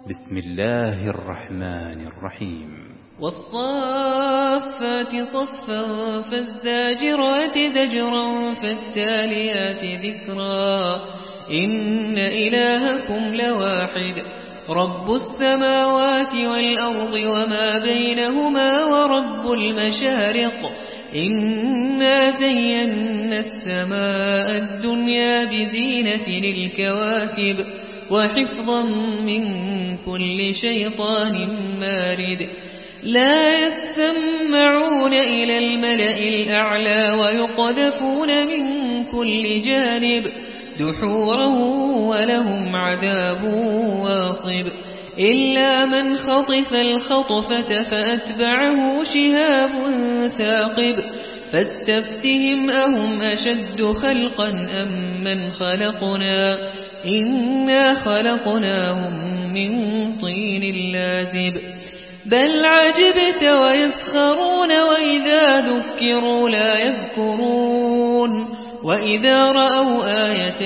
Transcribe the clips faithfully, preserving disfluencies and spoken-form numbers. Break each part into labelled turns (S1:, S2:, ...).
S1: بسم الله الرحمن الرحيم
S2: والصافات صفا فالزاجرات زجرا فالتاليات ذكرا إن إلهكم لواحد رب السماوات والأرض وما بينهما ورب المشارق إنا زينا السماء الدنيا بزينة للكواكب وحفظا من كل شيطان مارد لا يستمعون إلى الملأ الأعلى ويقذفون من كل جانب دحورا ولهم عذاب واصب إلا من خطف الخطفة فأتبعه شهاب ثاقب فاستفتهم أهم أشد خلقا أم من خلقنا إنا خلقناهم من طين لازب بل عجبت ويسخرون وإذا ذكروا لا يذكرون وإذا رأوا آية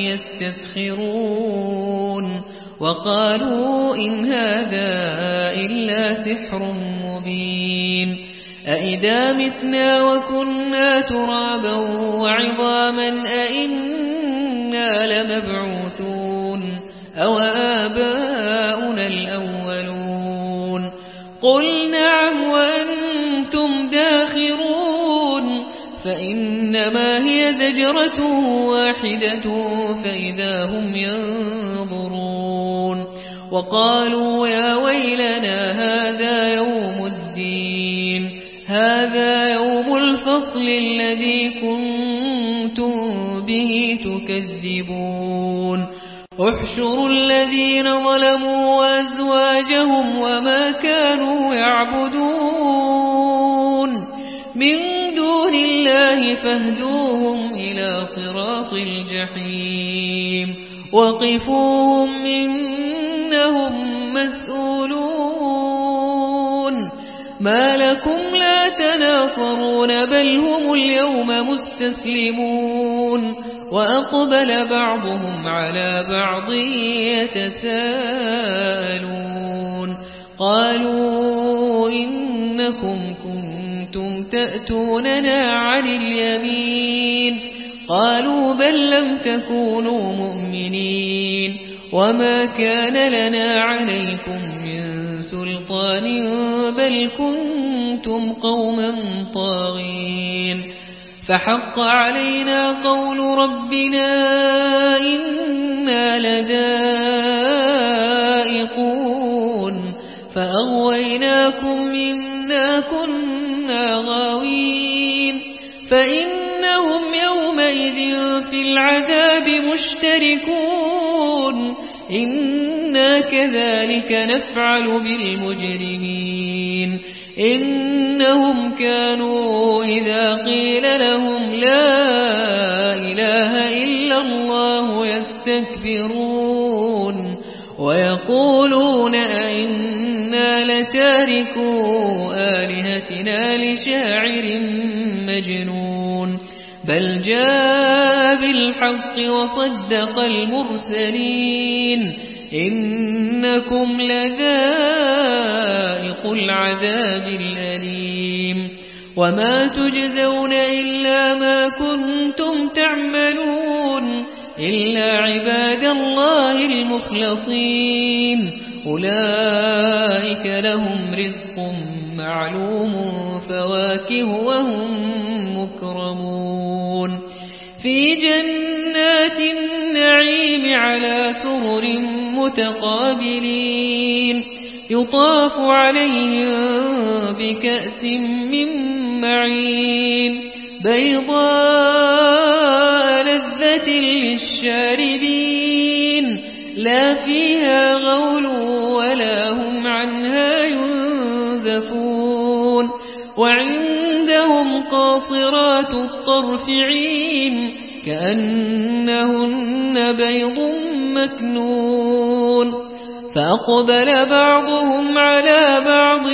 S2: يستسخرون وقالوا إن هذا إلا سحر مبين أئذا متنا وكنا ترابا وعظاما أئنا لمبعوثون أو آباؤنا الأولون قل نعم وأنتم داخرون فإنما هي زجرة واحدة فإذا هم ينظرون وقالوا يا ويلنا هذا يوم الدين هذا يوم الفصل الذي كنتم به تكذبون احشروا الذين ظلموا وأزواجهم وما كانوا يعبدون من دون الله فاهدوهم إلى صراط الجحيم وقفوهم إنهم مسؤولون ما لكم لا تناصرون بل هم اليوم مستسلمون وأقبل بعضهم على بعض يتساءلون قالوا إنكم كنتم تأتوننا عن اليمين قالوا بل لم تكونوا مؤمنين وما كان لنا عليكم من سلطان بل كنتم قوما طاغين فحق علينا قول ربنا إنا لذائقون فأغويناكم إنا كنا غاوين فإنهم يومئذ في العذاب مشتركون إنا كذلك نفعل بالمجرمين إنهم كانوا إذا قيل لهم لا إله إلا الله يستكبرون ويقولون أئنا لتاركو آلهتنا لشاعر مجنون بل جاء بالحق وصدق المرسلين إنكم لذائق العذاب الأليم وما تجزون إلا ما كنتم تعملون إلا عباد الله المخلصين أولئك لهم رزق معلوم فواكه وهم مكرمون في جنات النعيم على سرر متقابلين يطاف عليهم بكأس من معين بيضاء لذة للشاربين لا فيها غول ولا هم عنها ينزفون وعندهم قاصرات الطرف عين كأنهن بيض مكنون فأقبل بعضهم على بعض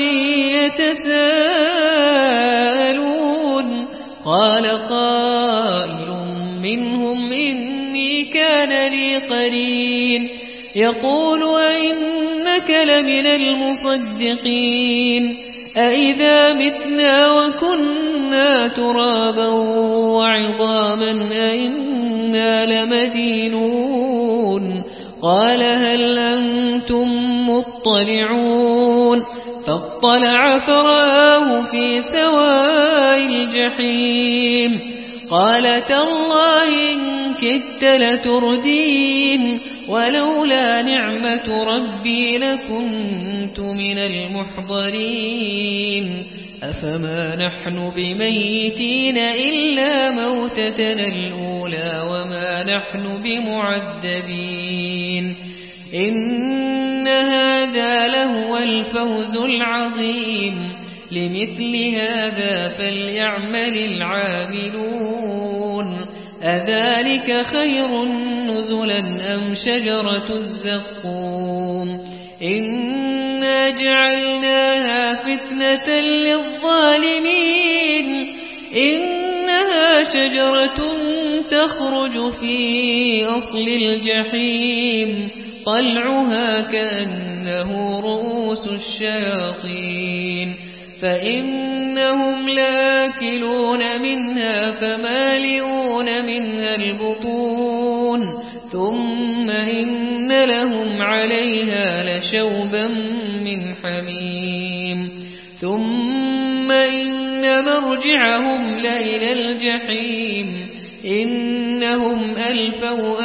S2: يتساءلون قال قائل منهم إني كان لي قرين يقول أئنك إنك لمن المصدقين أإذا متنا وكنا ترابا وعظاما أإنا لمدينون قال هل أنتم مطلعون فاطلع فرآه في سواء الجحيم قال تالله إن كدت لتردين ولولا نعمة ربي لكنت من المحضرين أفما نحن بميتين إلا موتتنا الأولى وما نحن بمعذبين إن هذا لهو الفوز العظيم لمثل هذا فليعمل العاملون أذلك خير نزلا أم شجرة الزقوم إنا جعلناها فتنة للظالمين إنها شجرة تخرج في أصل الجحيم طلعها كأنه رؤوس الشياطين فإنهم لآكلون منها فمالئون منها البطون ثم إن لهم عليها لشوبا من حميم ثم إن مرجعهم لإلى الجحيم إنهم ألفوا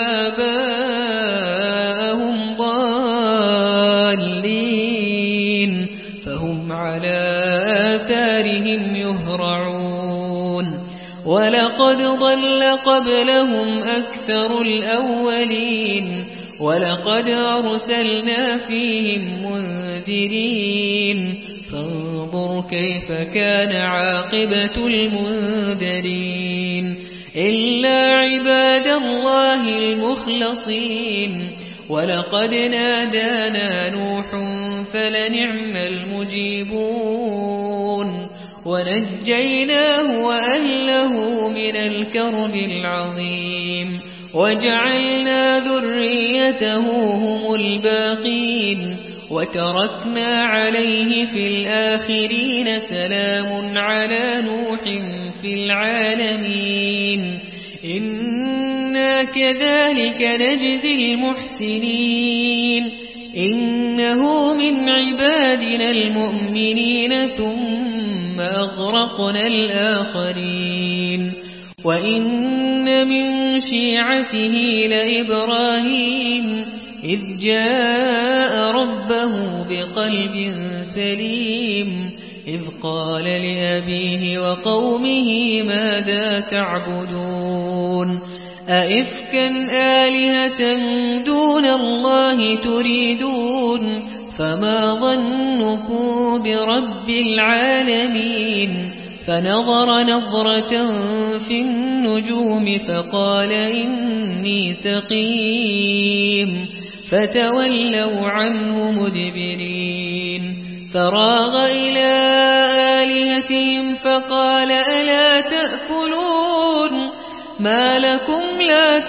S2: آباءهم ضالين فهم على آثارهم يهرعون ولقد ضل قبلهم أكثر الأولين ولقد أرسلنا فيهم منذرين فانظر كيف كان عاقبة المنذرين إلا عباد الله المخلصين ولقد نادانا نوح فلنعم المجيبون ونجيناه وأهله من الكرب العظيم وجعلنا ذريته هم الباقين وتركنا عليه في الآخرين سلام على نوح في العالمين إنا كذلك نجزي المحسنين إنه من عبادنا المؤمنين ثم أغرقنا الآخرين وإن من شيعته لإبراهيم إذ جاء ربه بقلب سليم إذ قال لأبيه وقومه ماذا تعبدون أئفكا آلهة دون الله تريدون فما ظنكم برب العالمين فنظر نظرة في النجوم فقال إني سقيم فتولوا عنه مدبرين فراغ إلى آلهتهم فقال ألا تأكلون ما لكم لا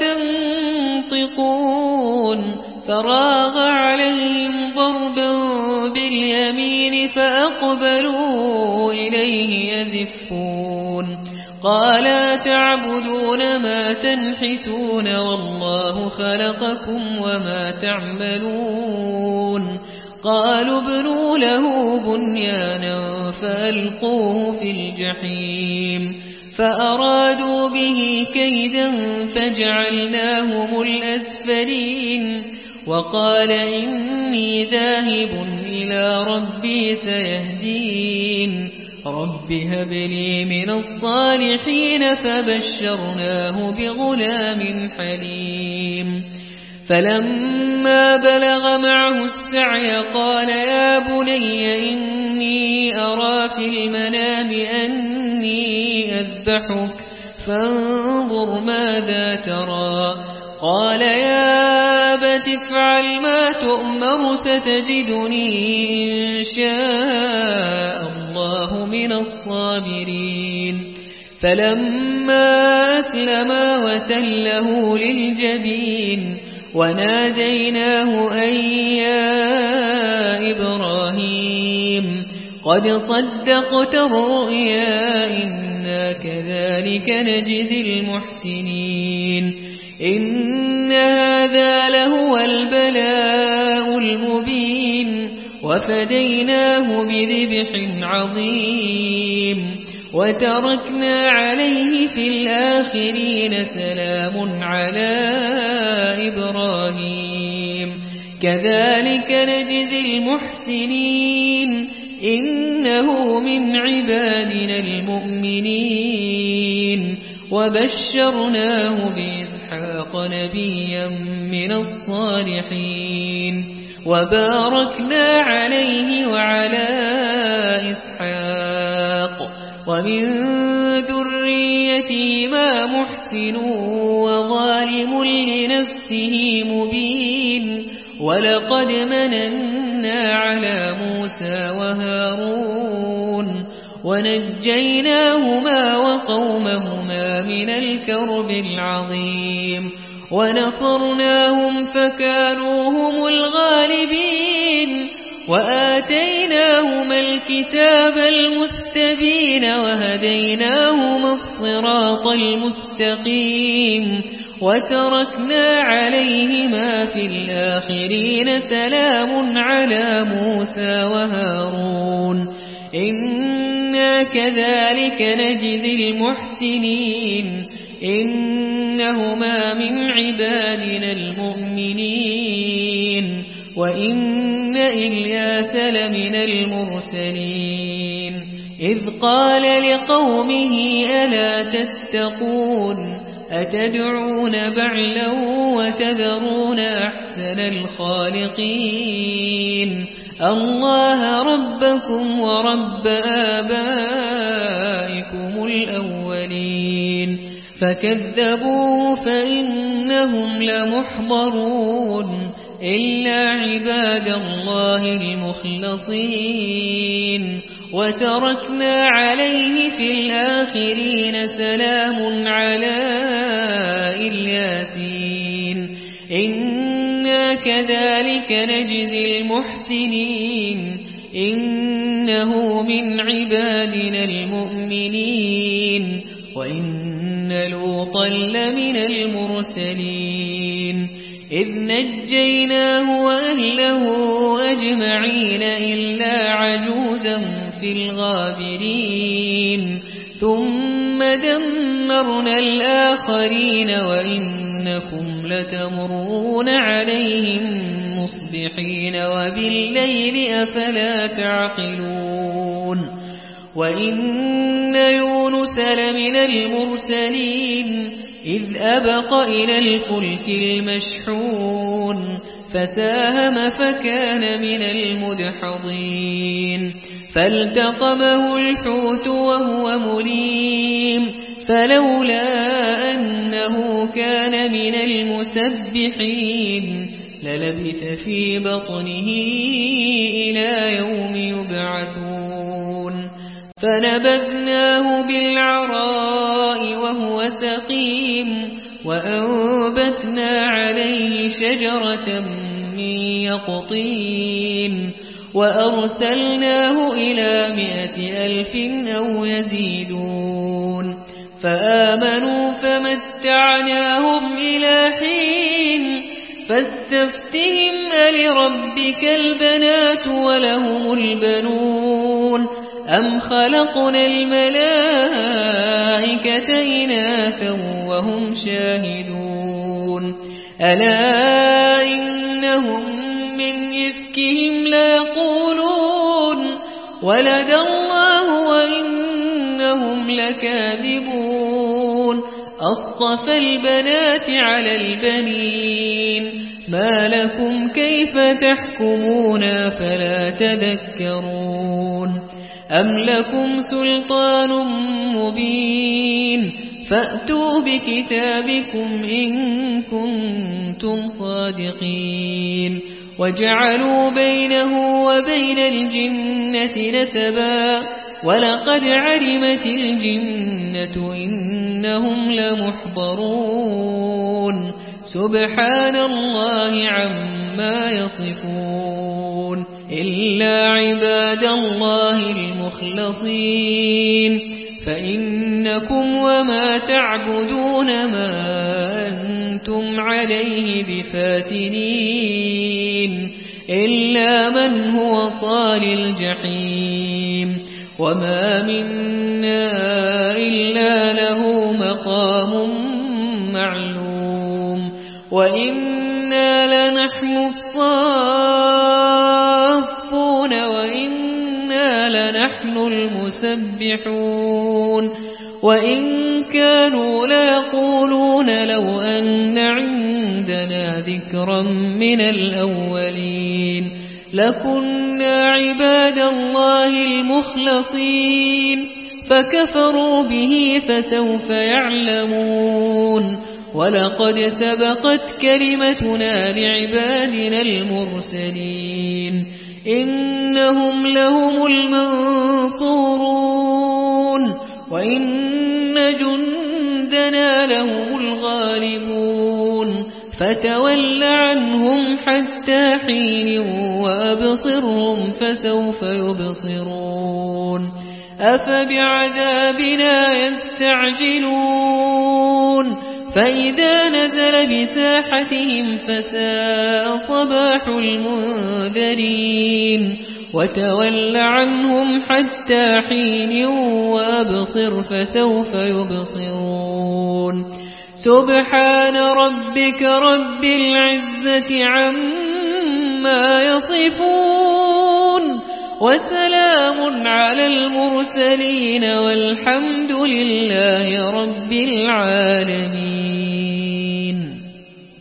S2: تنطقون فراغ عليهم ضربا باليمين فأقبلوا إليه يزفون قال تعبدون ما تنحتون والله خلقكم وما تعملون قالوا ابنوا له بنيانا فألقوه في الجحيم فأرادوا به كيدا فجعلناهم الأسفلين وقال إني ذاهب إلى ربي سيهدين رب هب لي من الصالحين فبشرناه بغلام حليم فلما بلغ معه السعي قال يا بني إني أرى في المنام أني أذبحك فانظر ماذا ترى قال يا أبت افعل ما تؤمر ستجدني إن شاء الله من الصابرين فلما أسلما وتله للجبين وناديناه أن يا قد صدقت الرؤيا إنا كذلك نجزي المحسنين إن هذا لهو البلاء المبين وفديناه بذبح عظيم وتركنا عليه في الآخرين سلام على إبراهيم كذلك نجزي المحسنين إنه من عبادنا المؤمنين وبشرناه بإسحاق نبيا من الصالحين وباركنا عليه وعلى إسحاق ومن ذريتهما محسن وظالم لنفسه مبين ولقد مننا على موسى وهارون ونجيناهما وقومهما من الكرب العظيم ونصرناهم فكانوا هم الغالبين وآتيناهما الكتاب المستبين وهديناهما الصراط المستقيم وتركنا عليهما في الآخرين سلام على موسى وهارون إنا كذلك نجزي المحسنين إنهما من عبادنا المؤمنين وإن إلياس لمن المرسلين إذ قال لقومه ألا تتقون أتدعون بعلا وتذرون أحسن الخالقين الله ربكم ورب آبائكم الأولين فكذبوه فإنهم لمحضرون إلا عباد الله المخلصين وتركنا عليه في الآخرين سلام على الياسين إنا كذلك نجزي المحسنين إنه من عبادنا المؤمنين وإن لوطا لمن المرسلين إذ نجيناه وأهله أجمعين إلا عجوزا في الغابرين ثم دمرنا الآخرين وإنكم لتمرون عليهم مصبحين وبالليل أفلا تعقلون وإن يونس لمن المرسلين إذ أبق إلى الفلك المشحون فساهم فكان من المدحضين فالتقمه الحوت وهو مليم فلولا أنه كان من المسبحين للبث في بطنه إلى يوم يبعثون فنبذناه بالعراء وهو سقيم وأنبتنا عليه شجرة من يقطين وأرسلناه إلى مائة ألف أو يزيدون فآمنوا فمتعناهم إلى حين فاستفتهم ألربك البنات ولهم البنون أم خلقنا الملائكة إناثا وهم شاهدون ألا إنهم من إفكهم ليقولون ولد الله وإنهم لكاذبون أصطفى البنات على البنين ما لكم كيف تحكمون فلا تذكرون أم لكم سلطان مبين فأتوا بكتابكم إن كنتم صادقين وجعلوا بينه وبين الجنة نسبا ولقد علمت الجنة إنهم لمحضرون سبحان الله عما يصفون إلا عباد الله المخلصين فإنكم وما تعبدون ما أنتم عليه بفاتنين إلا من هو صال الجحيم وما منا إلا له مقام معلوم وإنا لنحن الصافون وإنا لنحن المسبحون وإن كانوا ليقولون لو أن عندنا ذكرا من الأولين لكنا عباد الله المخلصين فكفروا به فسوف يعلمون ولقد سبقت كلمتنا لعبادنا المرسلين إنهم لهم المنصورون وإن جندنا لهم الغالبون فتول عنهم حتى حين وأبصرهم فسوف يبصرون أفبعذابنا يستعجلون فإذا نزل بساحتهم فساء صباح المنذرين وتول عنهم حتى حين وأبصر فسوف يبصرون سبحان ربك رب العزة عما يصفون وسلام على المرسلين والحمد لله رب العالمين.